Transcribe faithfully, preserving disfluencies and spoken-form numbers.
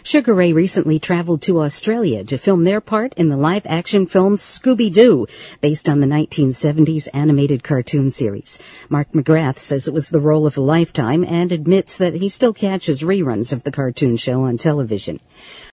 Sugar Ray recently traveled to Australia to film their part in the live-action film Scooby-Doo, based on the nineteen seventies animated cartoon series. Mark McGrath says it was the role of a lifetime and admits that he still catches reruns of the cartoon show on television.